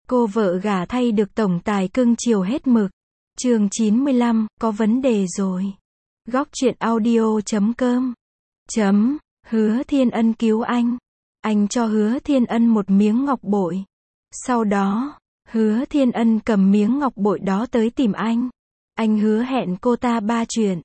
Cô vợ gả thay được tổng tài cưng chiều hết mực. Chương 95, có vấn đề rồi. Góc truyện audio.com. Hứa Thiên Ân cứu anh. Anh cho Hứa Thiên Ân một miếng ngọc bội. Sau đó, Hứa Thiên Ân cầm miếng ngọc bội đó tới tìm anh. Anh hứa hẹn cô ta 3 chuyện.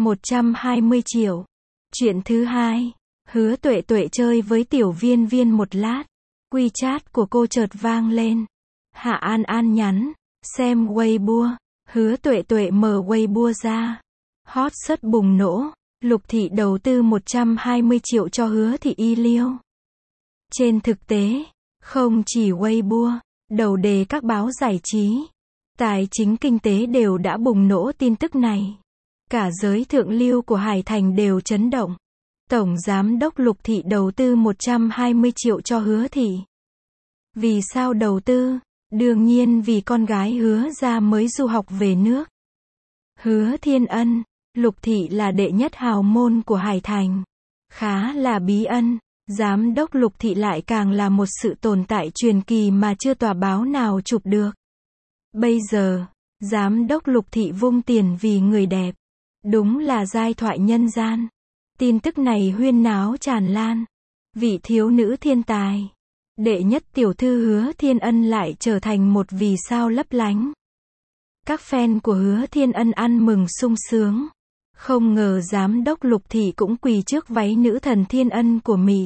120 triệu. Chuyện thứ hai, Hứa Tuệ Tuệ chơi với Tiểu Viên Viên một lát. WeChat của cô chợt vang lên. Hạ An An nhắn, xem Weibo. Hứa Tuệ Tuệ mở Weibo ra. Hot search bùng nổ. Lục Thị đầu tư 120 triệu cho Hứa Thị y liêu. Trên thực tế, không chỉ Weibo, đầu đề các báo giải trí, tài chính kinh tế đều đã bùng nổ tin tức này. Cả giới thượng lưu của Hải Thành đều chấn động. Tổng Giám đốc Lục Thị đầu tư 120 triệu cho Hứa Thị. Vì sao đầu tư? Đương nhiên vì con gái Hứa gia mới du học về nước. Hứa Thiên Ân, Lục Thị là đệ nhất hào môn của Hải Thành. Khá là bí ẩn, Giám đốc Lục Thị lại càng là một sự tồn tại truyền kỳ mà chưa tòa báo nào chụp được. Bây giờ, Giám đốc Lục Thị vung tiền vì người đẹp. Đúng là giai thoại nhân gian. Tin tức này huyên náo tràn lan. Vị thiếu nữ thiên tài, đệ nhất tiểu thư Hứa Thiên Ân lại trở thành một vì sao lấp lánh. Các fan của Hứa Thiên Ân ăn mừng sung sướng. Không ngờ Giám đốc Lục Thị cũng quỳ trước váy nữ thần Thiên Ân của Mỹ.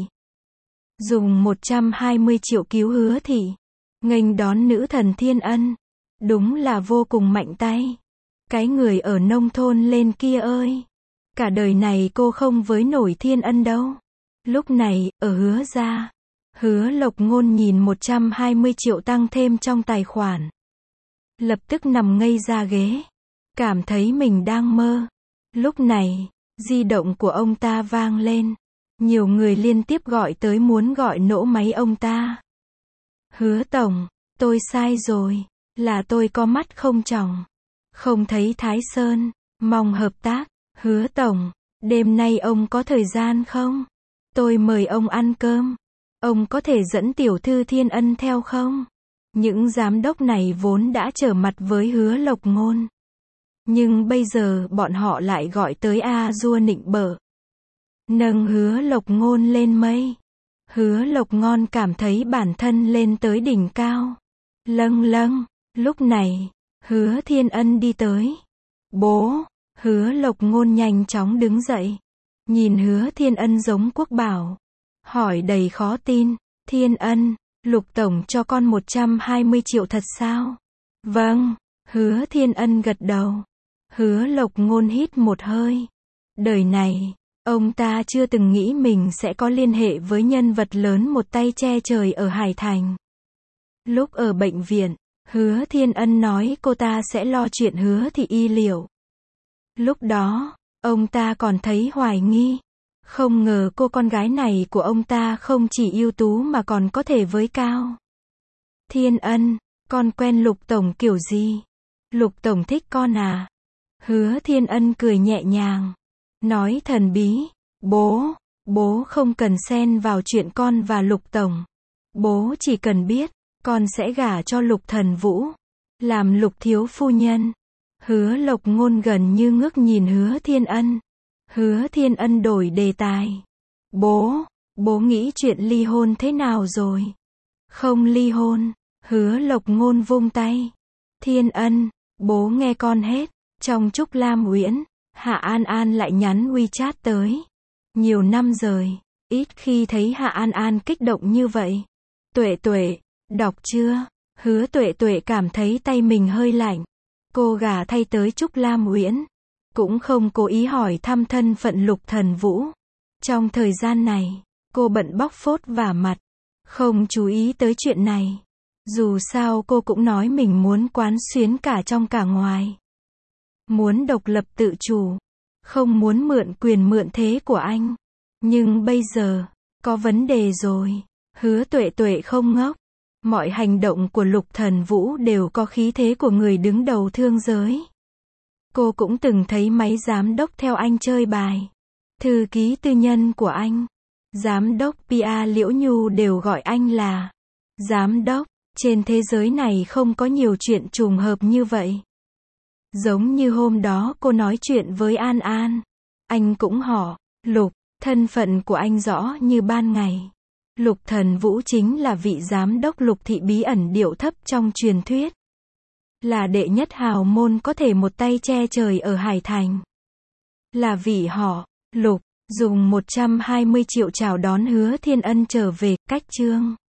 Dùng 120 triệu cứu Hứa Thị. Nghênh đón nữ thần Thiên Ân. Đúng là vô cùng mạnh tay. Cái người ở nông thôn lên kia ơi. Cả đời này cô không với nổi Thiên Ân đâu. Lúc này, ở Hứa gia, Hứa Lộc Ngôn nhìn 120 triệu tăng thêm trong tài khoản. Lập tức nằm ngây ra ghế. Cảm thấy mình đang mơ. Lúc này, di động của ông ta vang lên. Nhiều người liên tiếp gọi tới muốn gọi nổ máy ông ta. Hứa tổng, tôi sai rồi. Là tôi có mắt không tròng. Không thấy Thái Sơn. Mong hợp tác. Hứa tổng, đêm nay ông có thời gian không? Tôi mời ông ăn cơm. Ông có thể dẫn tiểu thư Thiên Ân theo không? Những giám đốc này vốn đã trở mặt với Hứa Lộc Ngôn. Nhưng bây giờ bọn họ lại gọi tới A-dua nịnh bợ. Nâng Hứa Lộc Ngôn lên mây. Hứa Lộc Ngon cảm thấy bản thân lên tới đỉnh cao. Lâng lâng, lúc này, Hứa Thiên Ân đi tới. Bố, Hứa Lộc Ngôn nhanh chóng đứng dậy. Nhìn Hứa Thiên Ân giống quốc bảo. Hỏi đầy khó tin, Thiên Ân, Lục tổng cho con 120 triệu thật sao? Vâng, Hứa Thiên Ân gật đầu. Hứa Lộc Ngôn hít một hơi. Đời này, ông ta chưa từng nghĩ mình sẽ có liên hệ với nhân vật lớn một tay che trời ở Hải Thành. Lúc ở bệnh viện, Hứa Thiên Ân nói cô ta sẽ lo chuyện Hứa Thị y liệu. Lúc đó, ông ta còn thấy hoài nghi. Không ngờ cô con gái này của ông ta không chỉ ưu tú mà còn có thể với cao. Thiên Ân, con quen Lục tổng kiểu gì? Lục tổng thích con à? Hứa Thiên Ân cười nhẹ nhàng. Nói thần bí. Bố không cần xen vào chuyện con và Lục tổng. Bố chỉ cần biết, con sẽ gả cho Lục Thần Vũ. Làm Lục thiếu phu nhân. Hứa Lộc Ngôn gần như ngước nhìn Hứa Thiên Ân. Hứa Thiên Ân đổi đề tài. Bố nghĩ chuyện ly hôn thế nào rồi? Không ly hôn. Hứa Lộc Ngôn vung tay. Thiên Ân, bố nghe con hết. Trong Trúc Lam Uyển, Hạ An An lại nhắn WeChat tới. Nhiều năm rồi, ít khi thấy Hạ An An kích động như vậy. Tuệ Tuệ, đọc chưa? Hứa Tuệ Tuệ cảm thấy tay mình hơi lạnh. Cô gả thay tới Trúc Lam Uyển. Cũng không cố ý hỏi thăm thân phận Lục Thần Vũ. Trong thời gian này, cô bận bóc phốt vả mặt. Không chú ý tới chuyện này. Dù sao cô cũng nói mình muốn quán xuyến cả trong cả ngoài. Muốn độc lập tự chủ. Không muốn mượn quyền mượn thế của anh. Nhưng bây giờ, có vấn đề rồi. Hứa Tuệ Tuệ không ngốc. Mọi hành động của Lục Thần Vũ đều có khí thế của người đứng đầu thương giới. Cô cũng từng thấy mấy giám đốc theo anh chơi bài. Thư ký tư nhân của anh, giám đốc PR Liễu Nhu đều gọi anh là giám đốc. Trên thế giới này không có nhiều chuyện trùng hợp như vậy. Giống như hôm đó cô nói chuyện với An An. Anh cũng họ Lục, thân phận của anh rõ như ban ngày. Lục Thần Vũ chính là vị giám đốc Lục thị bí ẩn điệu thấp trong truyền thuyết. Là đệ nhất hào môn có thể một tay che trời ở Hải Thành. Là vị họ Lục, dùng 120 triệu chào đón Hứa Thiên Ân trở về, cách chương